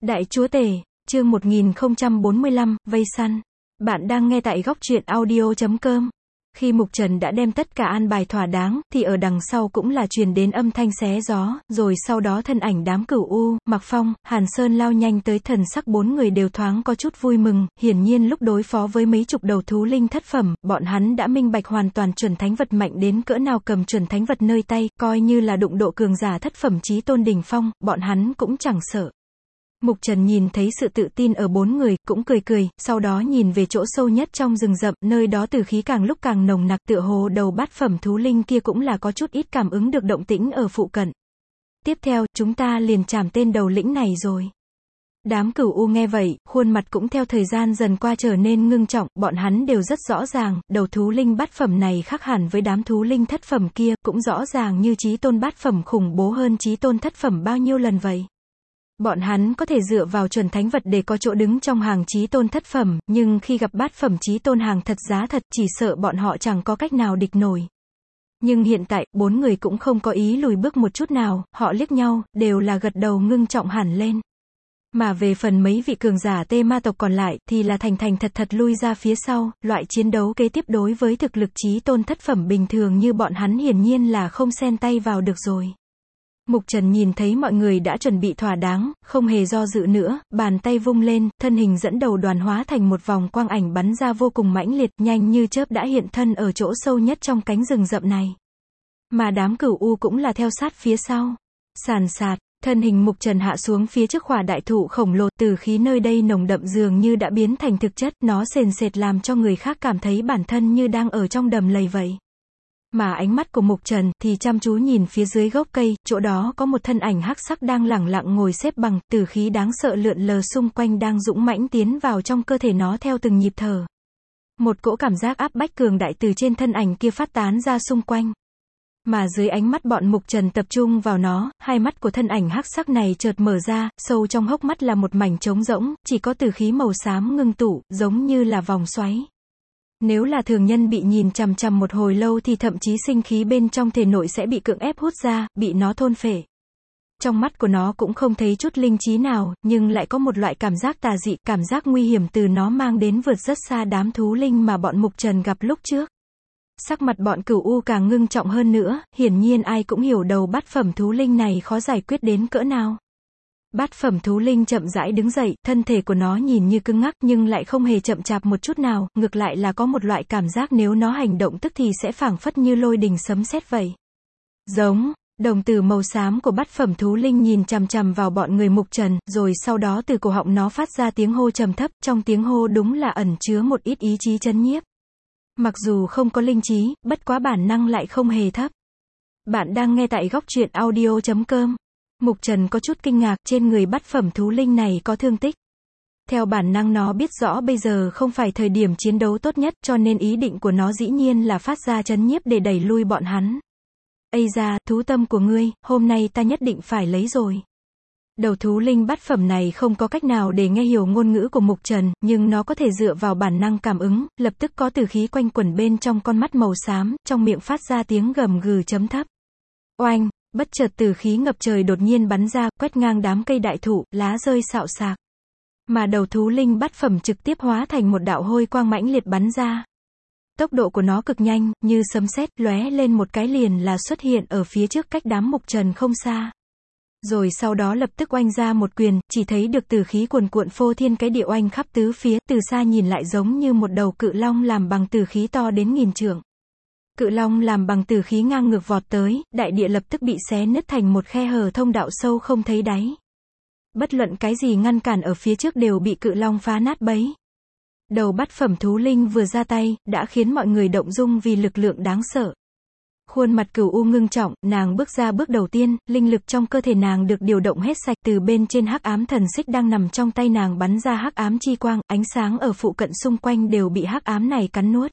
Đại chúa tể, chương 1045, vây săn. Bạn đang nghe tại góc truyện audio.com. Khi Mục Trần đã đem tất cả an bài thỏa đáng, thì ở đằng sau cũng là truyền đến âm thanh xé gió, rồi sau đó thân ảnh đám Cửu U, Mặc Phong, Hàn Sơn lao nhanh tới, thần sắc bốn người đều thoáng có chút vui mừng, hiển nhiên lúc đối phó với mấy chục đầu thú linh thất phẩm, bọn hắn đã minh bạch hoàn toàn chuẩn thánh vật mạnh đến cỡ nào, cầm chuẩn thánh vật nơi tay, coi như là đụng độ cường giả thất phẩm chí tôn đỉnh phong, bọn hắn cũng chẳng sợ. Mục Trần nhìn thấy sự tự tin ở bốn người, cũng cười cười, sau đó nhìn về chỗ sâu nhất trong rừng rậm, nơi đó tử khí càng lúc càng nồng nặc, tựa hồ đầu bát phẩm thú linh kia cũng là có chút ít cảm ứng được động tĩnh ở phụ cận. Tiếp theo, chúng ta liền trảm tên đầu lĩnh này rồi. Đám Cửu U nghe vậy, khuôn mặt cũng theo thời gian dần qua trở nên ngưng trọng, bọn hắn đều rất rõ ràng, đầu thú linh bát phẩm này khác hẳn với đám thú linh thất phẩm kia, cũng rõ ràng như chí tôn bát phẩm khủng bố hơn chí tôn thất phẩm bao nhiêu lần vậy. Bọn hắn có thể dựa vào chuẩn thánh vật để có chỗ đứng trong hàng chí tôn thất phẩm, nhưng khi gặp bát phẩm chí tôn hàng thật giá thật, chỉ sợ bọn họ chẳng có cách nào địch nổi. Nhưng hiện tại, bốn người cũng không có ý lùi bước một chút nào, họ liếc nhau, đều là gật đầu ngưng trọng hẳn lên. Mà về phần mấy vị cường giả Tê Ma tộc còn lại, thì là thành thành thật thật lui ra phía sau, loại chiến đấu kế tiếp đối với thực lực chí tôn thất phẩm bình thường như bọn hắn hiển nhiên là không xen tay vào được rồi. Mục Trần nhìn thấy mọi người đã chuẩn bị thỏa đáng, không hề do dự nữa, bàn tay vung lên, thân hình dẫn đầu đoàn hóa thành một vòng quang ảnh bắn ra vô cùng mãnh liệt, nhanh như chớp đã hiện thân ở chỗ sâu nhất trong cánh rừng rậm này. Mà đám Cửu U cũng là theo sát phía sau. Sàn sạt, thân hình Mục Trần hạ xuống phía trước khỏa đại thụ khổng lồ, tử khí nơi đây nồng đậm dường như đã biến thành thực chất, nó sền sệt làm cho người khác cảm thấy bản thân như đang ở trong đầm lầy vậy. Mà ánh mắt của Mục Trần thì chăm chú nhìn phía dưới gốc cây, chỗ đó có một thân ảnh hắc sắc đang lẳng lặng ngồi xếp bằng, tử khí đáng sợ lượn lờ xung quanh đang dũng mãnh tiến vào trong cơ thể nó theo từng nhịp thở. Một cỗ cảm giác áp bách cường đại từ trên thân ảnh kia phát tán ra xung quanh. Mà dưới ánh mắt bọn Mục Trần tập trung vào nó, hai mắt của thân ảnh hắc sắc này chợt mở ra, sâu trong hốc mắt là một mảnh trống rỗng, chỉ có tử khí màu xám ngưng tụ, giống như là vòng xoáy. Nếu là thường nhân bị nhìn chằm chằm một hồi lâu thì thậm chí sinh khí bên trong thể nội sẽ bị cưỡng ép hút ra, bị nó thôn phệ. Trong mắt của nó cũng không thấy chút linh trí nào, nhưng lại có một loại cảm giác tà dị, cảm giác nguy hiểm từ nó mang đến vượt rất xa đám thú linh mà bọn Mục Trần gặp lúc trước. Sắc mặt bọn Cửu U càng ngưng trọng hơn nữa, hiển nhiên ai cũng hiểu đầu bát phẩm thú linh này khó giải quyết đến cỡ nào. Bát phẩm thú linh chậm rãi đứng dậy, thân thể của nó nhìn như cứng ngắc nhưng lại không hề chậm chạp một chút nào, ngược lại là có một loại cảm giác nếu nó hành động tức thì sẽ phảng phất như lôi đình sấm sét vậy. Giống, đồng tử màu xám của bát phẩm thú linh nhìn chằm chằm vào bọn người Mục Trần, rồi sau đó từ cổ họng nó phát ra tiếng hô trầm thấp, trong tiếng hô đúng là ẩn chứa một ít ý chí chấn nhiếp. Mặc dù không có linh trí, bất quá bản năng lại không hề thấp. Bạn đang nghe tại góc truyện audio.com. Mục Trần có chút kinh ngạc, trên người bát phẩm thú linh này có thương tích. Theo bản năng nó biết rõ bây giờ không phải thời điểm chiến đấu tốt nhất, cho nên ý định của nó dĩ nhiên là phát ra chấn nhiếp để đẩy lui bọn hắn. Ây da, thú tâm của ngươi, hôm nay ta nhất định phải lấy rồi. Đầu thú linh bát phẩm này không có cách nào để nghe hiểu ngôn ngữ của Mục Trần, nhưng nó có thể dựa vào bản năng cảm ứng, lập tức có tử khí quanh quẩn bên trong con mắt màu xám, trong miệng phát ra tiếng gầm gừ chấm thấp. Oanh! Bất chợt tử khí ngập trời đột nhiên bắn ra, quét ngang đám cây đại thụ, lá rơi xạo xạc. Mà đầu thú linh bát phẩm trực tiếp hóa thành một đạo hôi quang mãnh liệt bắn ra. Tốc độ của nó cực nhanh, như sấm sét, lóe lên một cái liền là xuất hiện ở phía trước cách đám Mục Trần không xa. Rồi sau đó lập tức oanh ra một quyền, chỉ thấy được tử khí cuồn cuộn phô thiên cái địa oanh khắp tứ phía, từ xa nhìn lại giống như một đầu cự long làm bằng tử khí to đến 1000 trượng. Cự long làm bằng tử khí ngang ngược vọt tới, đại địa lập tức bị xé nứt thành một khe hở thông đạo sâu không thấy đáy. Bất luận cái gì ngăn cản ở phía trước đều bị cự long phá nát bấy. Đầu bát phẩm thú linh vừa ra tay, đã khiến mọi người động dung vì lực lượng đáng sợ. Khuôn mặt Cửu U ngưng trọng, nàng bước ra bước đầu tiên, linh lực trong cơ thể nàng được điều động hết sạch, từ bên trên hắc ám thần xích đang nằm trong tay nàng bắn ra hắc ám chi quang, ánh sáng ở phụ cận xung quanh đều bị hắc ám này cắn nuốt.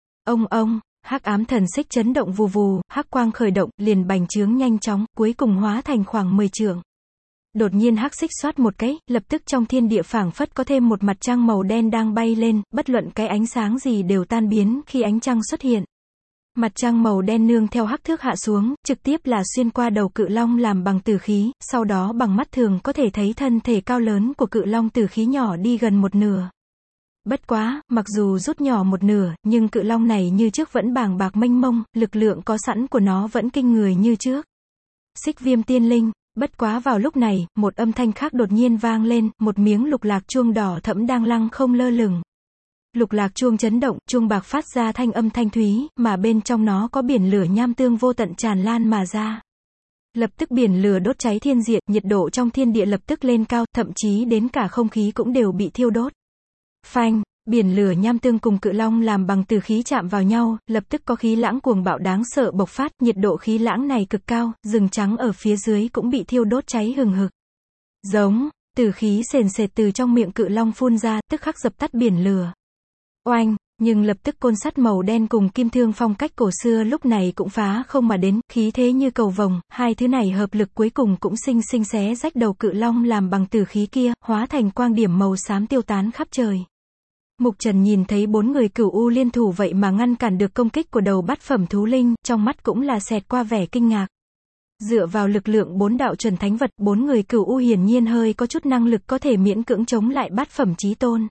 Ông, hắc ám thần xích chấn động vù vù, hắc quang khởi động, liền bành trướng nhanh chóng, cuối cùng hóa thành khoảng 10 trượng. Đột nhiên hắc xích xoát một cái, lập tức trong thiên địa phảng phất có thêm một mặt trăng màu đen đang bay lên, bất luận cái ánh sáng gì đều tan biến khi ánh trăng xuất hiện. Mặt trăng màu đen nương theo hắc thước hạ xuống, trực tiếp là xuyên qua đầu cự long làm bằng tử khí, sau đó bằng mắt thường có thể thấy thân thể cao lớn của cự long tử khí nhỏ đi gần một nửa. Bất quá, mặc dù rút nhỏ một nửa, nhưng cự long này như trước vẫn bàng bạc mênh mông, lực lượng có sẵn của nó vẫn kinh người như trước. Xích viêm tiên linh. Bất quá vào lúc này, một âm thanh khác đột nhiên vang lên, một miếng lục lạc chuông đỏ thẫm đang lăng không lơ lửng. Lục lạc chuông chấn động, chuông bạc phát ra thanh âm thanh thúy, mà bên trong nó có biển lửa nham tương vô tận tràn lan mà ra. Lập tức biển lửa đốt cháy thiên diệt, nhiệt độ trong thiên địa lập tức lên cao, thậm chí đến cả không khí cũng đều bị thiêu đốt. Phanh, biển lửa nham tương cùng cự long làm bằng tử khí chạm vào nhau, lập tức có khí lãng cuồng bạo đáng sợ bộc phát, nhiệt độ khí lãng này cực cao, rừng trắng ở phía dưới cũng bị thiêu đốt cháy hừng hực. Giống, tử khí sền sệt từ trong miệng cự long phun ra, tức khắc dập tắt biển lửa. Oanh, nhưng lập tức côn sắt màu đen cùng kim thương phong cách cổ xưa lúc này cũng phá không mà đến, khí thế như cầu vồng, hai thứ này hợp lực cuối cùng cũng xinh xinh xé rách đầu cự long làm bằng tử khí kia, hóa thành quang điểm màu xám tiêu tán khắp trời. Mục Trần nhìn thấy bốn người cửu u liên thủ vậy mà ngăn cản được công kích của đầu bát phẩm thú linh, trong mắt cũng là xẹt qua vẻ kinh ngạc. Dựa vào lực lượng bốn đạo chuẩn thánh vật, bốn người cửu u hiển nhiên hơi có chút năng lực có thể miễn cưỡng chống lại bát phẩm chí tôn.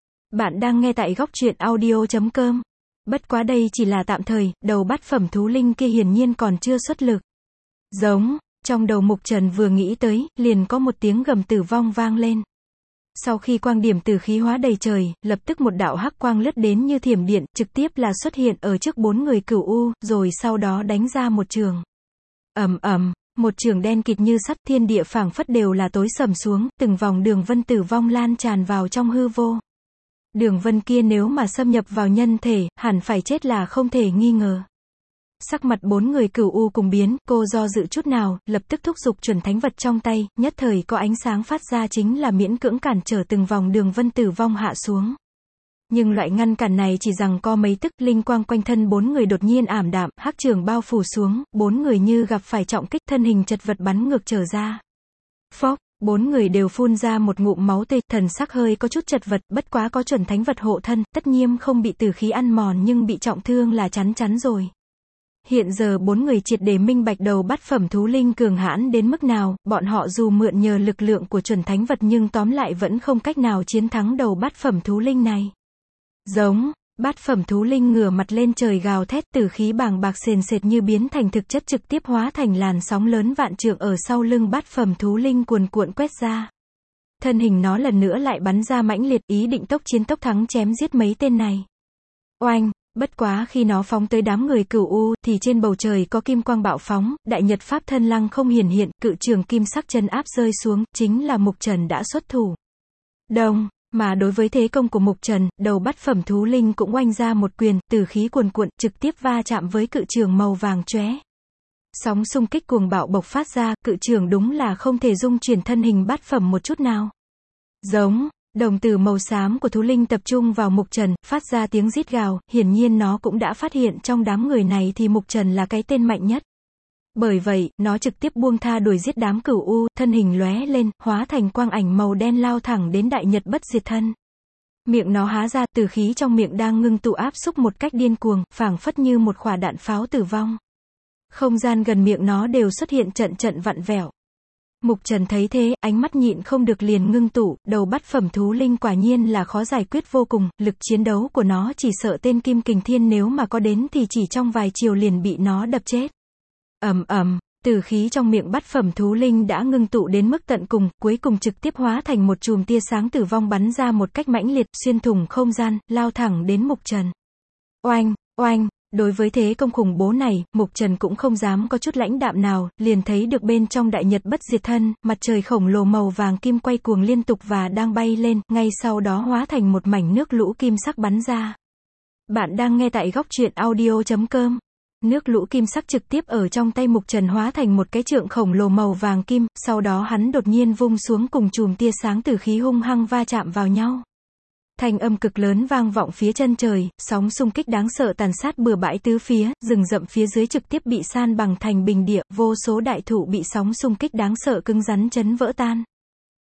Bạn đang nghe tại góc truyện audio.com. Bất quá đây chỉ là tạm thời, đầu bát phẩm thú linh kia hiển nhiên còn chưa xuất lực. Giống, trong đầu Mục Trần vừa nghĩ tới, liền có một tiếng gầm tử vong vang lên. Sau khi quang điểm tử khí hóa đầy trời, lập tức một đạo hắc quang lướt đến như thiểm điện, trực tiếp là xuất hiện ở trước bốn người cửu u, rồi sau đó đánh ra một trường. Ầm ầm, một trường đen kịt như sắt, thiên địa phảng phất đều là tối sầm xuống, từng vòng đường vân tử vong lan tràn vào trong hư vô. Đường vân kia nếu mà xâm nhập vào nhân thể, hẳn phải chết là không thể nghi ngờ. Sắc mặt bốn người cửu u cùng biến, cô do dự chút nào, lập tức thúc giục chuẩn thánh vật trong tay, nhất thời có ánh sáng phát ra chính là miễn cưỡng cản trở từng vòng đường vân tử vong hạ xuống. Nhưng loại ngăn cản này chỉ rằng co mấy tức, linh quang quanh thân bốn người đột nhiên ảm đạm, hắc trường bao phủ xuống, bốn người như gặp phải trọng kích, thân hình chật vật bắn ngược trở ra. Phốc, bốn người đều phun ra một ngụm máu tươi, thần sắc hơi có chút chật vật, bất quá có chuẩn thánh vật hộ thân, tất nhiên không bị tử khí ăn mòn nhưng bị trọng thương là chắn chắn rồi. Hiện giờ bốn người triệt để minh bạch đầu bát phẩm thú linh cường hãn đến mức nào, bọn họ dù mượn nhờ lực lượng của chuẩn thánh vật nhưng tóm lại vẫn không cách nào chiến thắng đầu bát phẩm thú linh này. Giống, bát phẩm thú linh ngửa mặt lên trời gào thét, tử khí bàng bạc sền sệt như biến thành thực chất trực tiếp hóa thành làn sóng lớn vạn trượng ở sau lưng bát phẩm thú linh cuồn cuộn quét ra. Thân hình nó lần nữa lại bắn ra mãnh liệt, ý định tốc chiến tốc thắng chém giết mấy tên này. Oanh! Bất quá khi nó phóng tới đám người cửu u, thì trên bầu trời có kim quang bạo phóng, đại nhật pháp thân lăng không hiển hiện, cự trường kim sắc chân áp rơi xuống, chính là Mục Trần đã xuất thủ. Đồng, mà đối với thế công của Mục Trần, đầu bát phẩm thú linh cũng oanh ra một quyền, tử khí cuồn cuộn, trực tiếp va chạm với cự trường màu vàng chóe. Sóng xung kích cuồng bạo bộc phát ra, cự trường đúng là không thể dung chuyển thân hình bát phẩm một chút nào. Giống. Đồng tử màu xám của thú linh tập trung vào Mục Trần, phát ra tiếng rít gào, hiển nhiên nó cũng đã phát hiện trong đám người này thì Mục Trần là cái tên mạnh nhất. Bởi vậy, nó trực tiếp buông tha đuổi giết đám cửu u, thân hình lóe lên, hóa thành quang ảnh màu đen lao thẳng đến đại nhật bất diệt thân. Miệng nó há ra, tử khí trong miệng đang ngưng tụ áp xúc một cách điên cuồng, phảng phất như một quả đạn pháo tử vong. Không gian gần miệng nó đều xuất hiện trận trận vặn vẹo. Mục Trần thấy thế, ánh mắt nhịn không được liền ngưng tụ, đầu bát phẩm thú linh quả nhiên là khó giải quyết vô cùng, lực chiến đấu của nó chỉ sợ tên Kim Kình Thiên nếu mà có đến thì chỉ trong vài chiều liền bị nó đập chết. Ầm ầm, tử khí trong miệng bát phẩm thú linh đã ngưng tụ đến mức tận cùng, cuối cùng trực tiếp hóa thành một chùm tia sáng tử vong bắn ra một cách mãnh liệt, xuyên thủng không gian, lao thẳng đến Mục Trần. Oanh, oanh. Đối với thế công khủng bố này, Mục Trần cũng không dám có chút lãnh đạm nào, liền thấy được bên trong đại nhật bất diệt thân, mặt trời khổng lồ màu vàng kim quay cuồng liên tục và đang bay lên, ngay sau đó hóa thành một mảnh nước lũ kim sắc bắn ra. Bạn đang nghe tại góc truyện audio.com. Nước lũ kim sắc trực tiếp ở trong tay Mục Trần hóa thành một cái trượng khổng lồ màu vàng kim, sau đó hắn đột nhiên vung xuống cùng chùm tia sáng tử khí hung hăng va chạm vào nhau. Thanh âm cực lớn vang vọng phía chân trời, sóng xung kích đáng sợ tàn sát bừa bãi tứ phía, rừng rậm phía dưới trực tiếp bị san bằng thành bình địa, vô số đại thụ bị sóng xung kích đáng sợ cứng rắn chấn vỡ tan.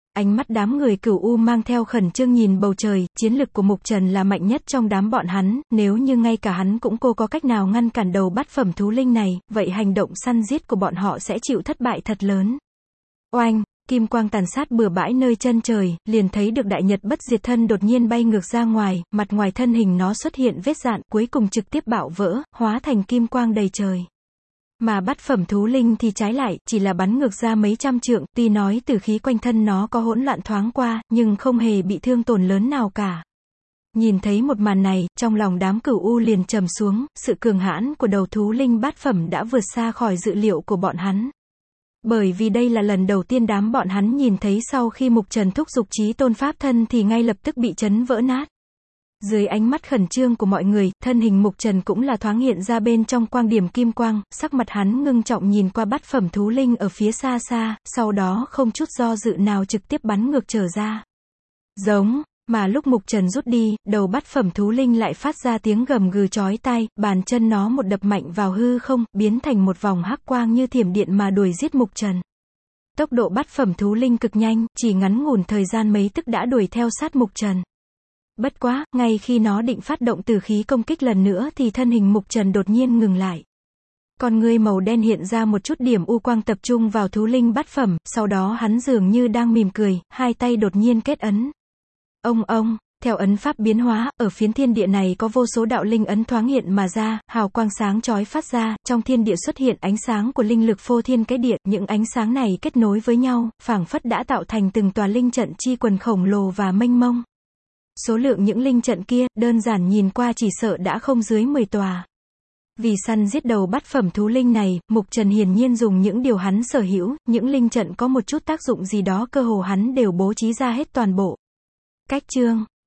Ánh mắt đám người Cửu U mang theo khẩn trương nhìn bầu trời, chiến lực của Mục Trần là mạnh nhất trong đám bọn hắn, nếu như ngay cả hắn cũng cô có cách nào ngăn cản đầu bát phẩm thú linh này, vậy hành động săn giết của bọn họ sẽ chịu thất bại thật lớn. Oanh, kim quang tàn sát bừa bãi nơi chân trời, liền thấy được đại nhật bất diệt thân đột nhiên bay ngược ra ngoài, mặt ngoài thân hình nó xuất hiện vết rạn, cuối cùng trực tiếp bạo vỡ, hóa thành kim quang đầy trời. Mà bát phẩm thú linh thì trái lại, chỉ là bắn ngược ra mấy trăm trượng, tuy nói tử khí quanh thân nó có hỗn loạn thoáng qua, nhưng không hề bị thương tổn lớn nào cả. Nhìn thấy một màn này, trong lòng đám Cửu U liền trầm xuống, sự cường hãn của đầu thú linh bát phẩm đã vượt xa khỏi dự liệu của bọn hắn. Bởi vì đây là lần đầu tiên đám bọn hắn nhìn thấy sau khi Mục Trần thúc giục chí tôn pháp thân thì ngay lập tức bị chấn vỡ nát. Dưới ánh mắt khẩn trương của mọi người, thân hình Mục Trần cũng là thoáng hiện ra bên trong quang điểm kim quang, sắc mặt hắn ngưng trọng nhìn qua bát phẩm thú linh ở phía xa xa, sau đó không chút do dự nào trực tiếp bắn ngược trở ra. Giống, mà lúc Mục Trần rút đi, đầu bát phẩm thú linh lại phát ra tiếng gầm gừ chói tai, bàn chân nó một đập mạnh vào hư không, biến thành một vòng hắc quang như thiểm điện mà đuổi giết Mục Trần. Tốc độ bát phẩm thú linh cực nhanh, chỉ ngắn ngủn thời gian mấy tức đã đuổi theo sát Mục Trần. Bất quá, ngay khi nó định phát động tử khí công kích lần nữa thì thân hình Mục Trần đột nhiên ngừng lại. Con ngươi màu đen hiện ra một chút điểm u quang tập trung vào thú linh bát phẩm, sau đó hắn dường như đang mỉm cười, hai tay đột nhiên kết ấn. Ông, theo ấn pháp biến hóa, ở phiến thiên địa này có vô số đạo linh ấn thoáng hiện mà ra, hào quang sáng chói phát ra, trong thiên địa xuất hiện ánh sáng của linh lực phô thiên cái địa, những ánh sáng này kết nối với nhau, phảng phất đã tạo thành từng tòa linh trận chi quần khổng lồ và mênh mông. Số lượng những linh trận kia, đơn giản nhìn qua chỉ sợ đã không dưới 10 tòa. Vì săn giết đầu bát phẩm thú linh này, Mục Trần hiển nhiên dùng những điều hắn sở hữu, những linh trận có một chút tác dụng gì đó cơ hồ hắn đều bố trí ra hết toàn bộ. Cách chương